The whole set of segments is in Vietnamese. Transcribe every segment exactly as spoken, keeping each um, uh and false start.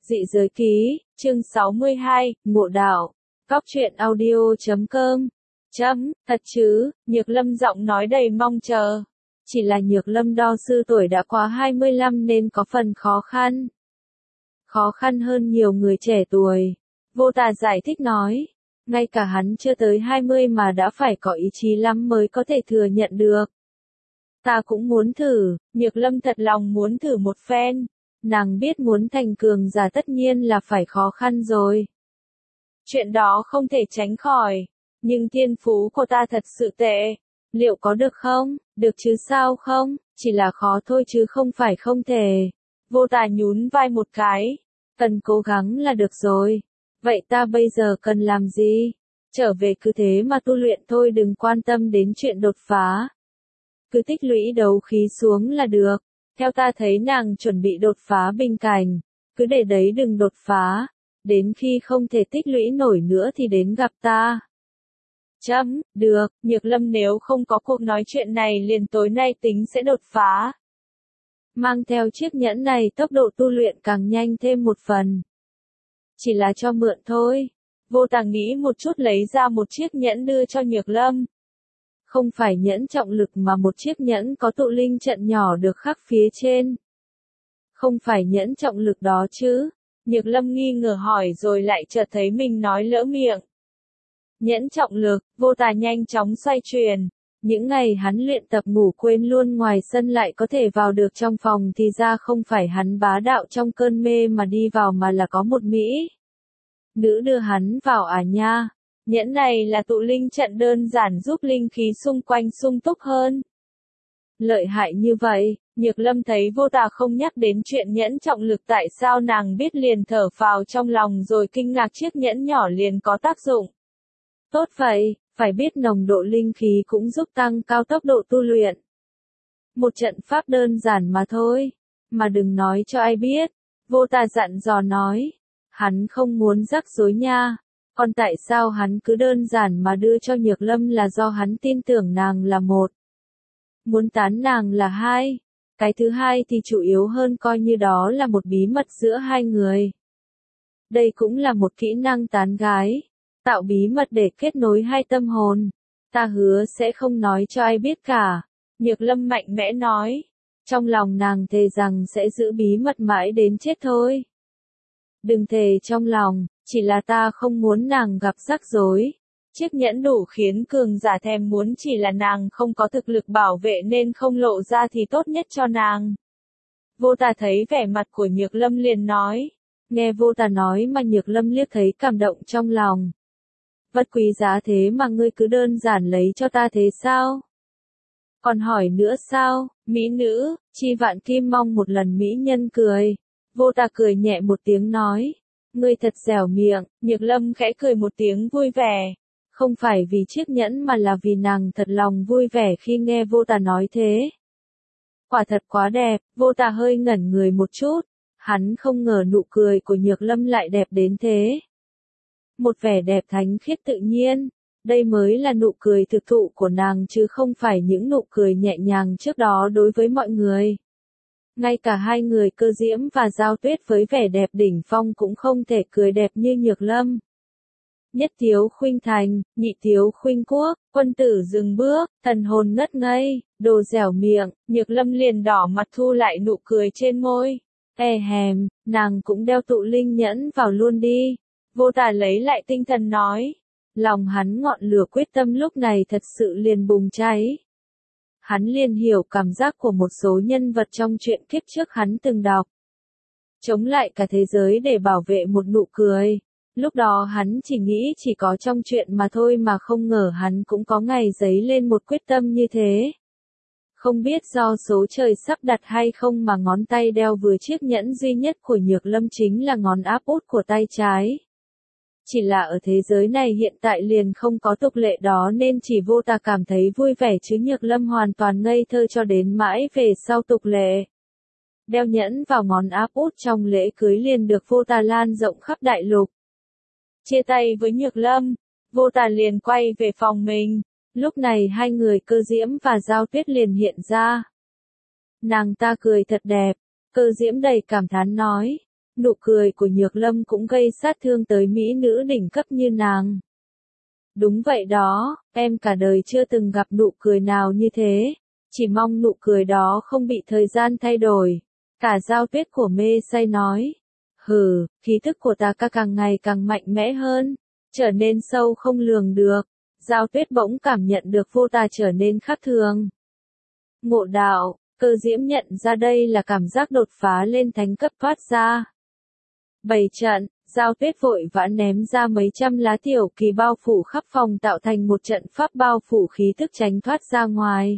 Dị giới ký, chương sáu mươi hai, ngộ đạo. Cóc truyện audio chấm com. Chấm, thật chứ, Nhược Lâm giọng nói đầy mong chờ. Chỉ là Nhược Lâm đo sư tuổi đã quá hai mươi lăm nên có phần khó khăn. Khó khăn hơn nhiều người trẻ tuổi. Vô Tà giải thích nói. Ngay cả hắn chưa tới hai mươi mà đã phải có ý chí lắm mới có thể thừa nhận được. Ta cũng muốn thử, Nhược Lâm thật lòng muốn thử một phen. Nàng biết muốn thành cường giả tất nhiên là phải khó khăn rồi. Chuyện đó không thể tránh khỏi. Nhưng thiên phú của ta thật sự tệ. Liệu có được không? Được chứ sao không? Chỉ là khó thôi chứ không phải không thể. Vô Tà nhún vai một cái. Cần cố gắng là được rồi. Vậy ta bây giờ cần làm gì? Trở về cứ thế mà tu luyện thôi, đừng quan tâm đến chuyện đột phá. Cứ tích lũy đấu khí xuống là được. Theo ta thấy nàng chuẩn bị đột phá bình cảnh. Cứ để đấy đừng đột phá. Đến khi không thể tích lũy nổi nữa thì đến gặp ta. Chấm, được, Nhược Lâm nếu không có cuộc nói chuyện này liền tối nay tính sẽ đột phá. Mang theo chiếc nhẫn này tốc độ tu luyện càng nhanh thêm một phần. Chỉ là cho mượn thôi. Vô Tà nghĩ một chút lấy ra một chiếc nhẫn đưa cho Nhược Lâm. Không phải nhẫn trọng lực mà một chiếc nhẫn có tụ linh trận nhỏ được khắc phía trên. Không phải nhẫn trọng lực đó chứ? Nhược Lâm nghi ngờ hỏi rồi lại chợt thấy mình nói lỡ miệng. Nhẫn trọng lực, Vô Tà nhanh chóng xoay chuyển. Những ngày hắn luyện tập ngủ quên luôn ngoài sân lại có thể vào được trong phòng thì ra không phải hắn bá đạo trong cơn mê mà đi vào mà là có một mỹ nữ đưa hắn vào à nha. Nhẫn này là tụ linh trận đơn giản giúp linh khí xung quanh sung túc hơn. Lợi hại như vậy, Nhược Lâm thấy Vô Tà không nhắc đến chuyện nhẫn trọng lực tại sao nàng biết liền thở phào trong lòng rồi kinh ngạc chiếc nhẫn nhỏ liền có tác dụng. Tốt vậy, phải biết nồng độ linh khí cũng giúp tăng cao tốc độ tu luyện. Một trận pháp đơn giản mà thôi, mà đừng nói cho ai biết. Vô Tà dặn dò nói, hắn không muốn rắc rối nha. Còn tại sao hắn cứ đơn giản mà đưa cho Nhược Lâm là do hắn tin tưởng nàng là một. Muốn tán nàng là hai. Cái thứ hai thì chủ yếu hơn coi như đó là một bí mật giữa hai người. Đây cũng là một kỹ năng tán gái. Tạo bí mật để kết nối hai tâm hồn. Ta hứa sẽ không nói cho ai biết cả. Nhược Lâm mạnh mẽ nói. Trong lòng nàng thề rằng sẽ giữ bí mật mãi đến chết thôi. Đừng thề trong lòng, chỉ là ta không muốn nàng gặp rắc rối. Chiếc nhẫn đủ khiến cường giả thèm muốn, chỉ là nàng không có thực lực bảo vệ nên không lộ ra thì tốt nhất cho nàng. Vô Tà thấy vẻ mặt của Nhược Lâm liền nói. Nghe Vô Tà nói mà Nhược Lâm liếc thấy cảm động trong lòng. Vật quý giá thế mà ngươi cứ đơn giản lấy cho ta thế sao? Còn hỏi nữa sao? Mỹ nữ, Chi Vạn Kim mong một lần mỹ nhân cười. Vô Tà cười nhẹ một tiếng nói. Ngươi thật dẻo miệng. Nhược Lâm khẽ cười một tiếng vui vẻ. Không phải vì chiếc nhẫn mà là vì nàng thật lòng vui vẻ khi nghe Vô Tà nói thế. Quả thật quá đẹp. Vô Tà hơi ngẩn người một chút. Hắn không ngờ nụ cười của Nhược Lâm lại đẹp đến thế. Một vẻ đẹp thánh khiết tự nhiên. Đây mới là nụ cười thực thụ của nàng chứ không phải những nụ cười nhẹ nhàng trước đó đối với mọi người. Ngay cả hai người Cơ Diễm và Giao Tuyết với vẻ đẹp đỉnh phong cũng không thể cười đẹp như Nhược Lâm. Nhất thiếu khuynh thành, nhị thiếu khuynh quốc, quân tử dừng bước, thần hồn ngất ngây, đồ dẻo miệng. Nhược Lâm liền đỏ mặt thu lại nụ cười trên môi. E hèm, nàng cũng đeo tụ linh nhẫn vào luôn đi. Vô Tà lấy lại tinh thần nói. Lòng hắn ngọn lửa quyết tâm lúc này thật sự liền bùng cháy. Hắn liền hiểu cảm giác của một số nhân vật trong truyện kiếp trước hắn từng đọc. Chống lại cả thế giới để bảo vệ một nụ cười. Lúc đó hắn chỉ nghĩ chỉ có trong truyện mà thôi mà không ngờ hắn cũng có ngày dấy lên một quyết tâm như thế. Không biết do số trời sắp đặt hay không mà ngón tay đeo vừa chiếc nhẫn duy nhất của Nhược Lâm chính là ngón áp út của tay trái. Chỉ là ở thế giới này hiện tại liền không có tục lệ đó nên chỉ Vô Tà cảm thấy vui vẻ chứ Nhược Lâm hoàn toàn ngây thơ cho đến mãi về sau tục lệ. Đeo nhẫn vào ngón áp út trong lễ cưới liền được Vô Tà lan rộng khắp đại lục. Chia tay với Nhược Lâm, Vô Tà liền quay về phòng mình. Lúc này hai người Cơ Diễm và Giao Tuyết liền hiện ra. Nàng ta cười thật đẹp, Cơ Diễm đầy cảm thán nói. nụ cười của Nhược Lâm cũng gây sát thương tới mỹ nữ đỉnh cấp như nàng. Đúng vậy đó, em cả đời chưa từng gặp nụ cười nào như thế, chỉ mong nụ cười đó không bị thời gian thay đổi. Cả Giao Tuyết của mê say nói, hừ, khí thức của ta ca càng ngày càng mạnh mẽ hơn, trở nên sâu không lường được. Giao Tuyết bỗng cảm nhận được vô tà trở nên khác thường. Ngộ đạo, Cơ Diễm nhận ra đây là cảm giác đột phá lên thánh cấp thoát ra. Bày trận, Giao Tuyết vội vã ném ra mấy trăm lá tiểu kỳ bao phủ khắp phòng tạo thành một trận pháp bao phủ khí thức tránh thoát ra ngoài.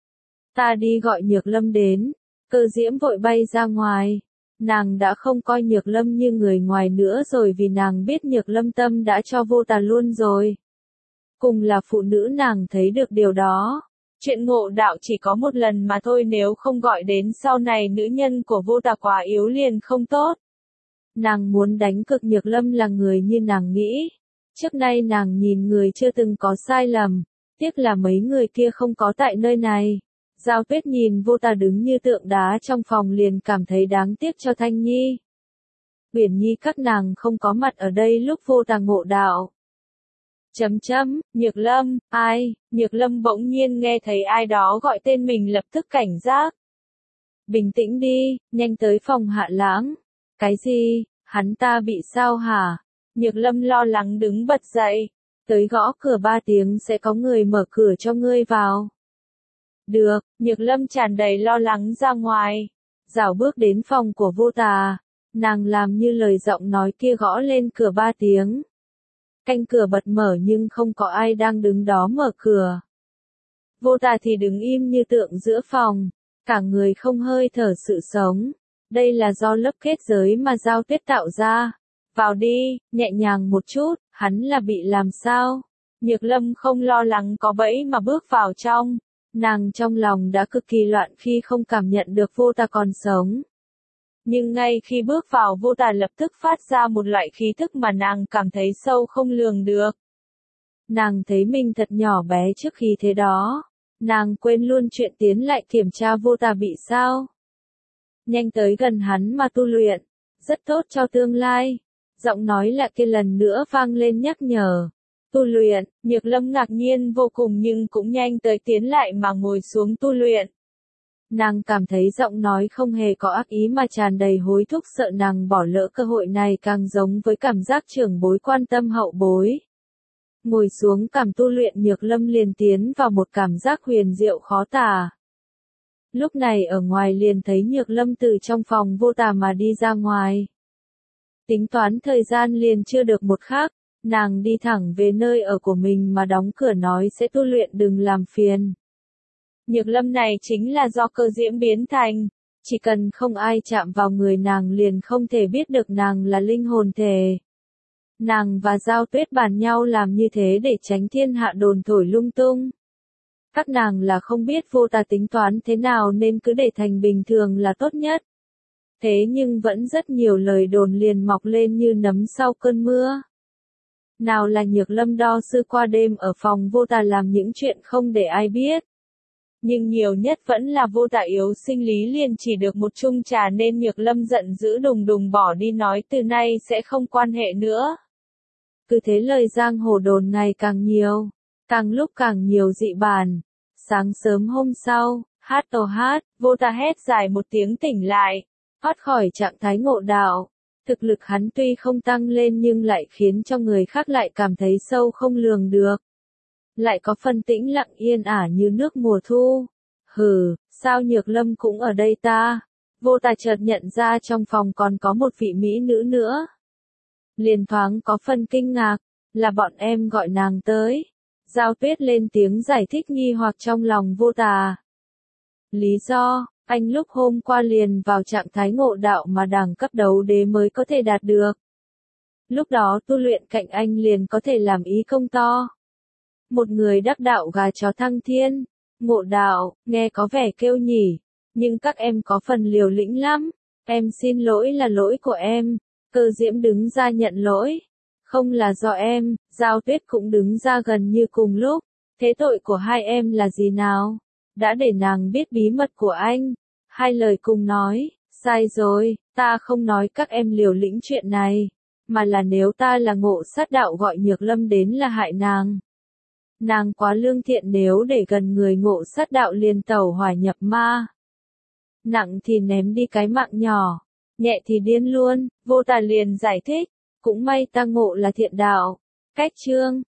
Ta đi gọi Nhược Lâm đến. Cơ Diễm vội bay ra ngoài. Nàng đã không coi Nhược Lâm như người ngoài nữa rồi vì nàng biết Nhược Lâm tâm đã cho vô tà luôn rồi. Cùng là phụ nữ nàng thấy được điều đó. Chuyện ngộ đạo chỉ có một lần mà thôi, nếu không gọi đến sau này nữ nhân của vô tà quá yếu liền không tốt. Nàng muốn đánh cực Nhược Lâm là người như nàng nghĩ. Trước nay nàng nhìn người chưa từng có sai lầm. Tiếc là mấy người kia không có tại nơi này. Giao Tuyết nhìn vô tà đứng như tượng đá trong phòng liền cảm thấy đáng tiếc cho Thanh Nhi. Uyển Nhi các nàng không có mặt ở đây lúc vô tà ngộ đạo. Chấm chấm, Nhược Lâm, ai? Nhược Lâm bỗng nhiên nghe thấy ai đó gọi tên mình lập tức cảnh giác. Bình tĩnh đi, nhanh tới phòng Hạ Lãng. Cái gì? Hắn ta bị sao hả? Nhược Lâm lo lắng đứng bật dậy. Tới gõ cửa ba tiếng sẽ có người mở cửa cho ngươi vào. Được, Nhược Lâm tràn đầy lo lắng ra ngoài. Rảo bước đến phòng của vô tà. Nàng làm như lời giọng nói kia gõ lên cửa ba tiếng. Canh cửa bật mở nhưng không có ai đang đứng đó mở cửa. Vô tà thì đứng im như tượng giữa phòng. Cả người không hơi thở sự sống. Đây là do lớp kết giới mà Giao Tuyết tạo ra. Vào đi, nhẹ nhàng một chút, hắn là bị làm sao? Nhược Lâm không lo lắng có bẫy mà bước vào trong. Nàng trong lòng đã cực kỳ loạn khi không cảm nhận được vô tà còn sống. Nhưng ngay khi bước vào vô tà lập tức phát ra một loại khí thức mà nàng cảm thấy sâu không lường được. Nàng thấy mình thật nhỏ bé trước khi thế đó. Nàng quên luôn chuyện tiến lại kiểm tra vô tà bị sao. Nhanh tới gần hắn mà tu luyện. Rất tốt cho tương lai. Giọng nói lạ kia lần nữa vang lên nhắc nhở. Tu luyện, Nhược Lâm ngạc nhiên vô cùng nhưng cũng nhanh tới tiến lại mà ngồi xuống tu luyện. Nàng cảm thấy giọng nói không hề có ác ý mà tràn đầy hối thúc, sợ nàng bỏ lỡ cơ hội này càng giống với cảm giác trưởng bối quan tâm hậu bối. Ngồi xuống cảm tu luyện, Nhược Lâm liền tiến vào một cảm giác huyền diệu khó tả. Lúc này ở ngoài liền thấy Nhược Lâm từ trong phòng vô tà mà đi ra ngoài. Tính toán thời gian liền chưa được một khắc. Nàng đi thẳng về nơi ở của mình mà đóng cửa nói sẽ tu luyện đừng làm phiền. Nhược Lâm này chính là do Cơ Diễm biến thành. Chỉ cần không ai chạm vào người nàng liền không thể biết được nàng là linh hồn thể. Nàng và Giao Tuyết bàn nhau làm như thế để tránh thiên hạ đồn thổi lung tung. Các nàng là không biết vô tà tính toán thế nào nên cứ để thành bình thường là tốt nhất. Thế nhưng vẫn rất nhiều lời đồn liền mọc lên như nấm sau cơn mưa. Nào là Nhược Lâm đo sư qua đêm ở phòng vô tà làm những chuyện không để ai biết. Nhưng nhiều nhất vẫn là vô tà yếu sinh lý liền chỉ được một chung trà nên Nhược Lâm giận dữ đùng đùng bỏ đi nói từ nay sẽ không quan hệ nữa. Cứ thế lời giang hồ đồn ngày càng nhiều, càng lúc càng nhiều dị bản. Sáng sớm hôm sau, hát tàu hát, vô tà hét dài một tiếng tỉnh lại, thoát khỏi trạng thái ngộ đạo. Thực lực hắn tuy không tăng lên nhưng lại khiến cho người khác lại cảm thấy sâu không lường được. Lại có phần tĩnh lặng yên ả như nước mùa thu. Hừ, sao Nhược Lâm cũng ở đây ta? Vô tà chợt nhận ra trong phòng còn có một vị mỹ nữ nữa. Liền thoáng có phần kinh ngạc, là bọn em gọi nàng tới. Giao Tuyết lên tiếng giải thích nghi hoặc trong lòng vô tà. Lý do, anh lúc hôm qua liền vào trạng thái ngộ đạo mà đẳng cấp đấu đế mới có thể đạt được. Lúc đó tu luyện cạnh anh liền có thể làm ý công to. Một người đắc đạo gà chó thăng thiên, ngộ đạo, nghe có vẻ kêu nhỉ, nhưng các em có phần liều lĩnh lắm. Em xin lỗi là lỗi của em. Cơ Diễm đứng ra nhận lỗi. Không là do em. Giao Tuyết cũng đứng ra gần như cùng lúc. Thế tội của hai em là gì nào? Đã để nàng biết bí mật của anh. Hai lời cùng nói. Sai rồi, ta không nói các em liều lĩnh chuyện này, mà là nếu ta là Ngộ Sát Đạo gọi Nhược Lâm đến là hại nàng. Nàng quá lương thiện, nếu để gần người Ngộ Sát Đạo liền tẩu hỏa nhập ma. Nặng thì ném đi cái mạng nhỏ, nhẹ thì điên luôn. Vô Tà liền giải thích, cũng may ta Ngộ là thiện đạo. Cách chương